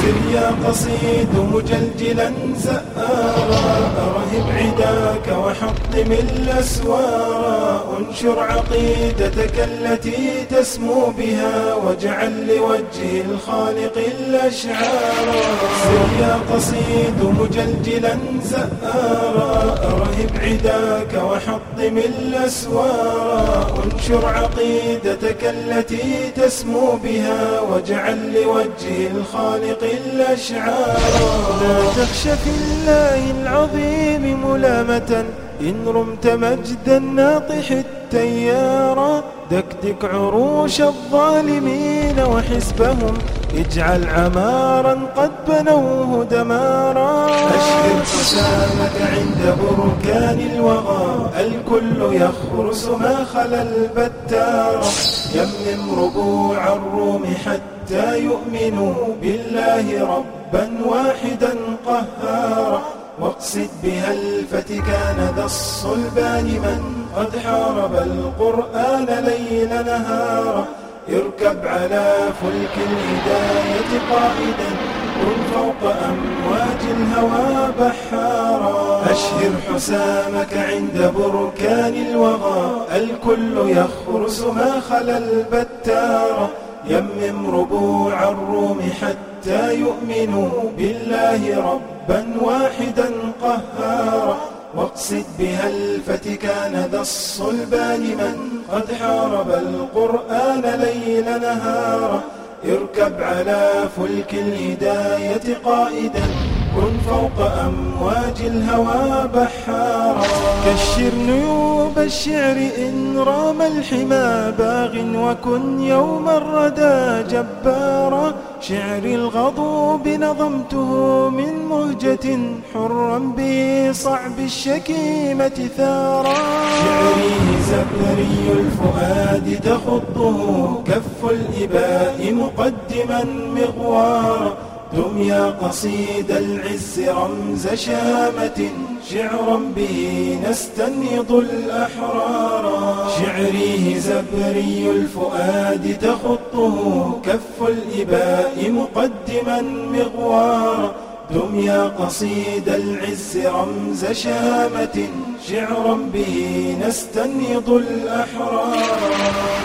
سر يا قصيد مجلجلا زآرا، أرهب عداك وحطم الأسوارا، انشر عقيدتك التي تسمو بها، واجعل لوجه الخالق الأشعارا. سر يا قصيد مجلجلا زآرا، أرهب عداك وحطم الأسوارا، انشر عقيدتك التي تسمو بها، واجعل لوجه الخالق الأشعارا. لا تخش في الله العظيم ملامة، إن رمت مجد الناطح التيارا، دكدك عروش الظالمين وحزبهم، اجعل عمارا قد بنوه دمارا. أشهر حسامك عند بركان الوغى، الكل يخرس ما خلا البتار، يمم ربوع الروم حتى يؤمنوا بالله ربا واحدا قهارا، واقصد بها الفتكان ذا الصلبان من قد حارب القرآن ليل نهارا. اركب على فلك الهداية قائدا، كن فوق أمواج الهوى بحارا. أشهر حسامك عند بركان الوغى، الكل يخرس ما خلا البتار، يمم ربوع الروم حتى يؤمنوا بالله ربا واحدا قهارا، واقصد بها الفتكان ذا الصلبان من قد حارب القرآن ليل نهارا. اركب على فلك الهداية قائدا، كن فوق أمواج الهوى بحارا. كشر نيوب الشعر إن رام الحمى باغ، وكن يوم الردى جبارا. شعري الغضوب نظمته من مهجة، حرا بصعب الشكيمة ثارا. شعري زبري الفؤاد تخطه كف الإباء مقدما مغوارا، دم يا قصيد العز رمز شامة، شعرا به نستنهض الأحرار. شعري زبري الفؤاد تخطه كف الإباء مقدما مغوارا، دم يا قصيد العز رمز شامة، شعرا به نستنهض الأحرار.